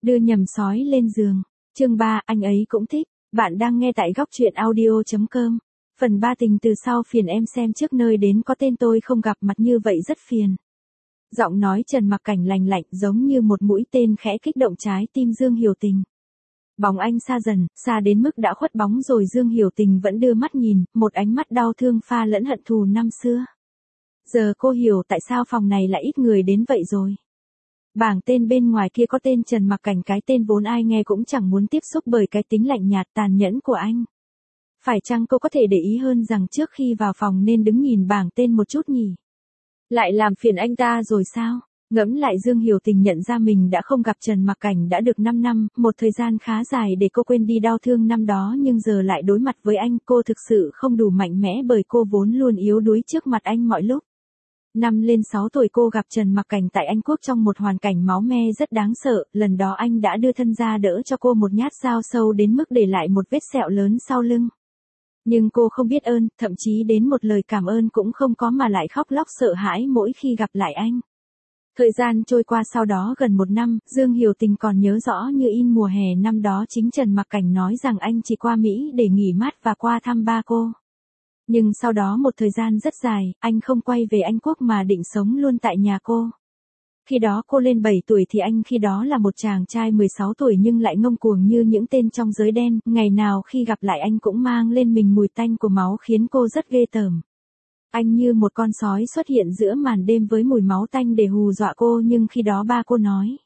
Đưa nhầm sói lên giường. Chương 3, anh ấy cũng thích. Bạn đang nghe tại góc truyện audio.com. Phần 3 tình từ sau phiền em xem trước nơi đến có tên tôi không gặp mặt như vậy rất phiền. Giọng nói Trần Mặc Cảnh lành lạnh giống như một mũi tên khẽ kích động trái tim Dương Hiểu Tình. Bóng anh xa dần, xa đến mức đã khuất bóng rồi Dương Hiểu Tình vẫn đưa mắt nhìn, một ánh mắt đau thương pha lẫn hận thù năm xưa. Giờ cô hiểu tại sao phòng này lại ít người đến vậy rồi. Bảng tên bên ngoài kia có tên Trần Mặc Cảnh, cái tên vốn ai nghe cũng chẳng muốn tiếp xúc bởi cái tính lạnh nhạt tàn nhẫn của anh. Phải chăng cô có thể để ý hơn rằng trước khi vào phòng nên đứng nhìn bảng tên một chút nhỉ? Lại làm phiền anh ta rồi sao? Ngẫm lại Dương Hiểu Tình nhận ra mình đã không gặp Trần Mặc Cảnh đã được 5 năm, một thời gian khá dài để cô quên đi đau thương năm đó, nhưng giờ lại đối mặt với anh, cô thực sự không đủ mạnh mẽ bởi cô vốn luôn yếu đuối trước mặt anh mọi lúc. Năm lên 6 tuổi cô gặp Trần Mặc Cảnh tại Anh Quốc trong một hoàn cảnh máu me rất đáng sợ, lần đó anh đã đưa thân ra đỡ cho cô một nhát dao sâu đến mức để lại một vết sẹo lớn sau lưng. Nhưng cô không biết ơn, thậm chí đến một lời cảm ơn cũng không có mà lại khóc lóc sợ hãi mỗi khi gặp lại anh. Thời gian trôi qua sau đó gần 1 năm, Dương Hiểu Tình còn nhớ rõ như in mùa hè năm đó chính Trần Mặc Cảnh nói rằng anh chỉ qua Mỹ để nghỉ mát và qua thăm ba cô. Nhưng sau đó một thời gian rất dài, anh không quay về Anh Quốc mà định sống luôn tại nhà cô. Khi đó cô lên 7 tuổi thì anh khi đó là một chàng trai 16 tuổi nhưng lại ngông cuồng như những tên trong giới đen, ngày nào khi gặp lại anh cũng mang lên mình mùi tanh của máu khiến cô rất ghê tởm. Anh như một con sói xuất hiện giữa màn đêm với mùi máu tanh để hù dọa cô, nhưng khi đó ba cô nói.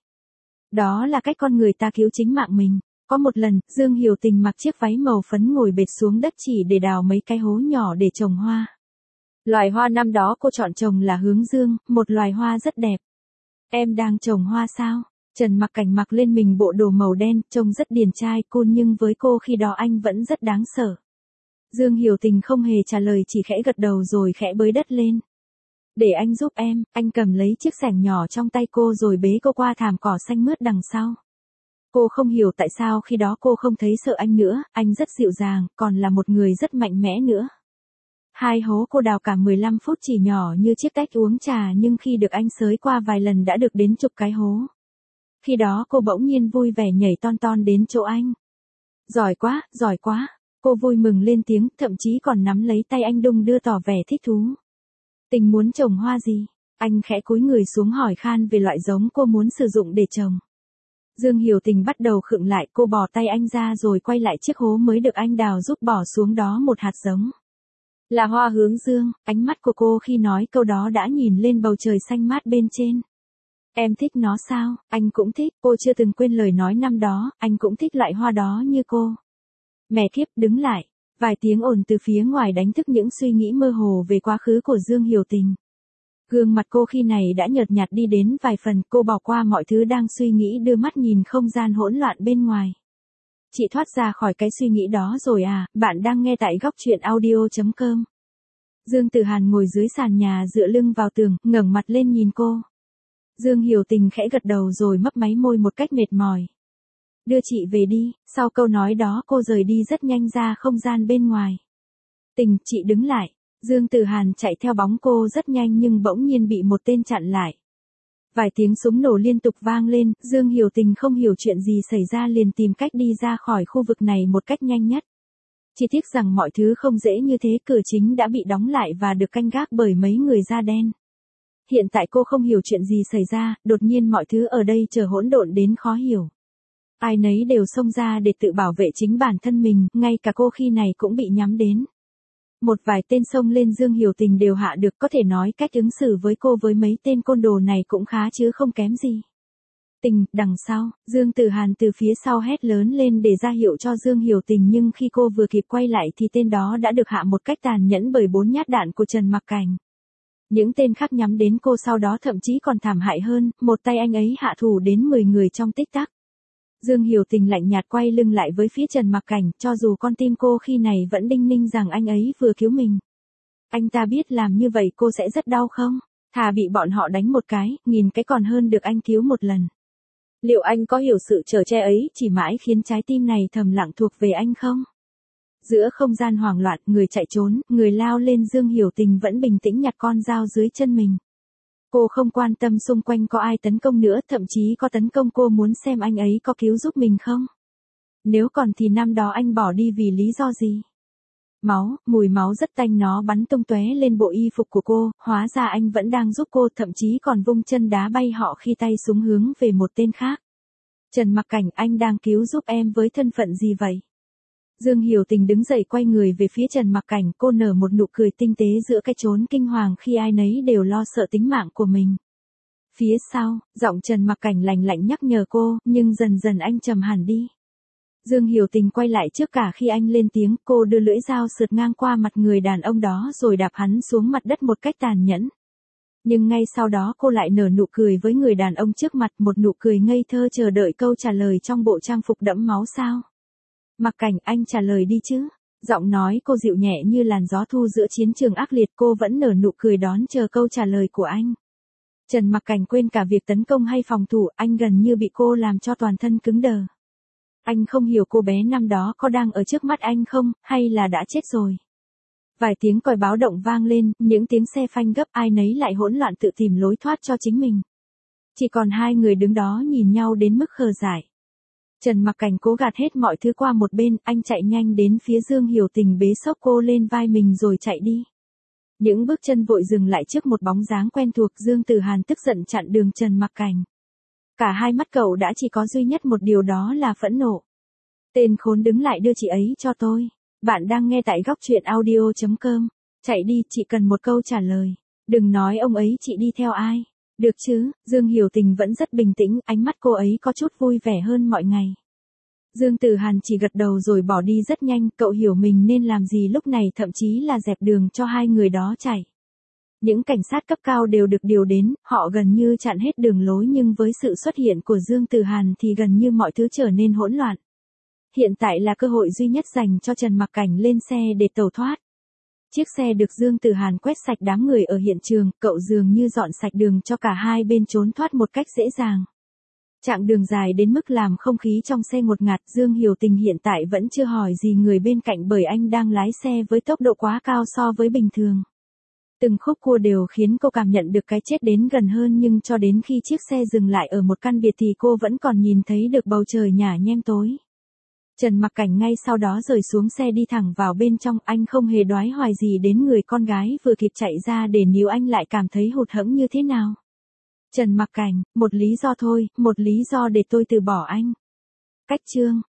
Đó là cách con người ta cứu chính mạng mình. Có một lần, Dương Hiểu Tình mặc chiếc váy màu phấn ngồi bệt xuống đất chỉ để đào mấy cái hố nhỏ để trồng hoa. Loài hoa năm đó cô chọn trồng là hướng dương, một loài hoa rất đẹp. Em đang trồng hoa sao? Trần Mặc Cảnh mặc lên mình bộ đồ màu đen, trông rất điển trai cool, nhưng với cô khi đó anh vẫn rất đáng sợ. Dương Hiểu Tình không hề trả lời, chỉ khẽ gật đầu rồi khẽ bới đất lên. Để anh giúp em, anh cầm lấy chiếc xẻng nhỏ trong tay cô rồi bế cô qua thảm cỏ xanh mướt đằng sau. Cô không hiểu tại sao khi đó cô không thấy sợ anh nữa, anh rất dịu dàng, còn là một người rất mạnh mẽ nữa. Hai hố cô đào cả 15 phút chỉ nhỏ như chiếc tách uống trà, nhưng khi được anh xới qua vài lần đã được đến chục cái hố. Khi đó cô bỗng nhiên vui vẻ nhảy ton ton đến chỗ anh. Giỏi quá, giỏi quá. Cô vui mừng lên tiếng, thậm chí còn nắm lấy tay anh đung đưa tỏ vẻ thích thú. Tình muốn trồng hoa gì? Anh khẽ cúi người xuống hỏi khan về loại giống cô muốn sử dụng để trồng. Dương Hiểu Tình bắt đầu khựng lại, cô bỏ tay anh ra rồi quay lại chiếc hố mới được anh đào giúp bỏ xuống đó một hạt giống. Là hoa hướng dương, ánh mắt của cô khi nói câu đó đã nhìn lên bầu trời xanh mát bên trên. Em thích nó sao? Anh cũng thích, cô chưa từng quên lời nói năm đó, anh cũng thích loại hoa đó như cô. Mẹ kiếp, đứng lại. Vài tiếng ồn từ phía ngoài đánh thức những suy nghĩ mơ hồ về quá khứ của Dương Hiểu Tình. Gương mặt cô khi này đã nhợt nhạt đi đến vài phần, cô bỏ qua mọi thứ đang suy nghĩ, đưa mắt nhìn không gian hỗn loạn bên ngoài. Chị thoát ra khỏi cái suy nghĩ đó rồi à? Bạn đang nghe tại góc truyện audio.com. Dương Tử Hàn ngồi dưới sàn nhà dựa lưng vào tường, ngẩng mặt lên nhìn cô. Dương Hiểu Tình khẽ gật đầu rồi mấp máy môi một cách mệt mỏi. Đưa chị về đi. Sau câu nói đó cô rời đi rất nhanh ra không gian bên ngoài. Tình, chị đứng lại. Dương Tử Hàn chạy theo bóng cô rất nhanh nhưng bỗng nhiên bị một tên chặn lại. Vài tiếng súng nổ liên tục vang lên, Dương Hiểu Tình không hiểu chuyện gì xảy ra liền tìm cách đi ra khỏi khu vực này một cách nhanh nhất. Chỉ tiếc rằng mọi thứ không dễ như thế, cửa chính đã bị đóng lại và được canh gác bởi mấy người da đen. Hiện tại cô không hiểu chuyện gì xảy ra, đột nhiên mọi thứ ở đây trở hỗn độn đến khó hiểu. Ai nấy đều xông ra để tự bảo vệ chính bản thân mình, ngay cả cô khi này cũng bị nhắm đến. Một vài tên xông lên Dương Hiểu Tình đều hạ được, có thể nói cách ứng xử với cô với mấy tên côn đồ này cũng khá chứ không kém gì. Tình, đằng sau, Dương Tử Hàn từ phía sau hét lớn lên để ra hiệu cho Dương Hiểu Tình, nhưng khi cô vừa kịp quay lại thì tên đó đã được hạ một cách tàn nhẫn bởi 4 nhát đạn của Trần Mặc Cảnh. Những tên khác nhắm đến cô sau đó thậm chí còn thảm hại hơn, một tay anh ấy hạ thủ đến 10 người trong tích tắc. Dương Hiểu Tình lạnh nhạt quay lưng lại với phía Trần Mặc Cảnh, cho dù con tim cô khi này vẫn đinh ninh rằng anh ấy vừa cứu mình. Anh ta biết làm như vậy cô sẽ rất đau không? Thà bị bọn họ đánh một cái, nghìn cái còn hơn được anh cứu một lần. Liệu anh có hiểu sự chở che ấy chỉ mãi khiến trái tim này thầm lặng thuộc về anh không? Giữa không gian hoảng loạn, người chạy trốn, người lao lên, Dương Hiểu Tình vẫn bình tĩnh nhặt con dao dưới chân mình. Cô không quan tâm xung quanh có ai tấn công nữa, thậm chí có tấn công cô muốn xem anh ấy có cứu giúp mình không. Nếu còn thì năm đó anh bỏ đi vì lý do gì? Máu, mùi máu rất tanh nó bắn tung tóe lên bộ y phục của cô, hóa ra anh vẫn đang giúp cô, thậm chí còn vung chân đá bay họ khi tay súng hướng về một tên khác. Trần Mặc Cảnh, anh đang cứu giúp em với thân phận gì vậy? Dương Hiểu Tình đứng dậy quay người về phía Trần Mặc Cảnh, cô nở một nụ cười tinh tế giữa cái chốn kinh hoàng khi ai nấy đều lo sợ tính mạng của mình. Phía sau, giọng Trần Mặc Cảnh lạnh lạnh nhắc nhở cô, nhưng dần dần anh trầm hẳn đi. Dương Hiểu Tình quay lại trước cả khi anh lên tiếng, cô đưa lưỡi dao sượt ngang qua mặt người đàn ông đó rồi đạp hắn xuống mặt đất một cách tàn nhẫn. Nhưng ngay sau đó cô lại nở nụ cười với người đàn ông trước mặt, một nụ cười ngây thơ chờ đợi câu trả lời trong bộ trang phục đẫm máu sao. Mặc Cảnh, anh trả lời đi chứ. Giọng nói cô dịu nhẹ như làn gió thu giữa chiến trường ác liệt, cô vẫn nở nụ cười đón chờ câu trả lời của anh. Trần Mặc Cảnh quên cả việc tấn công hay phòng thủ, anh gần như bị cô làm cho toàn thân cứng đờ. Anh không hiểu cô bé năm đó có đang ở trước mắt anh không, hay là đã chết rồi. Vài tiếng còi báo động vang lên, những tiếng xe phanh gấp, ai nấy lại hỗn loạn tự tìm lối thoát cho chính mình. Chỉ còn hai người đứng đó nhìn nhau đến mức khờ dại. Trần Mặc Cảnh cố gạt hết mọi thứ qua một bên, anh chạy nhanh đến phía Dương Hiểu Tình bế xốc cô lên vai mình rồi chạy đi. Những bước chân vội dừng lại trước một bóng dáng quen thuộc, Dương Tử Hàn tức giận chặn đường Trần Mặc Cảnh. Cả hai mắt cậu đã chỉ có duy nhất một điều, đó là phẫn nộ. Tên khốn, đứng lại đưa chị ấy cho tôi. Bạn đang nghe tại góc truyện audio.com. Chạy đi, chị cần một câu trả lời. Đừng nói ông ấy, chị đi theo ai. Được chứ, Dương Hiểu Tình vẫn rất bình tĩnh, ánh mắt cô ấy có chút vui vẻ hơn mọi ngày. Dương Tử Hàn chỉ gật đầu rồi bỏ đi rất nhanh, cậu hiểu mình nên làm gì lúc này, thậm chí là dẹp đường cho hai người đó chạy. Những cảnh sát cấp cao đều được điều đến, họ gần như chặn hết đường lối, nhưng với sự xuất hiện của Dương Tử Hàn thì gần như mọi thứ trở nên hỗn loạn. Hiện tại là cơ hội duy nhất dành cho Trần Mặc Cảnh lên xe để tẩu thoát. Chiếc xe được Dương Tử Hàn quét sạch đám người ở hiện trường, cậu dường như dọn sạch đường cho cả hai bên trốn thoát một cách dễ dàng. Chặng đường dài đến mức làm không khí trong xe ngột ngạt, Dương Hiểu Tình hiện tại vẫn chưa hỏi gì người bên cạnh bởi anh đang lái xe với tốc độ quá cao so với bình thường. Từng khúc cua đều khiến cô cảm nhận được cái chết đến gần hơn, nhưng cho đến khi chiếc xe dừng lại ở một căn biệt thì cô vẫn còn nhìn thấy được bầu trời nhả nhem tối. Trần Mặc Cảnh ngay sau đó rời xuống xe đi thẳng vào bên trong, anh không hề đoái hoài gì đến người con gái vừa kịp chạy ra để níu anh lại cảm thấy hụt hẫng như thế nào. Trần Mặc Cảnh, một lý do thôi, một lý do để tôi từ bỏ anh. Cách chương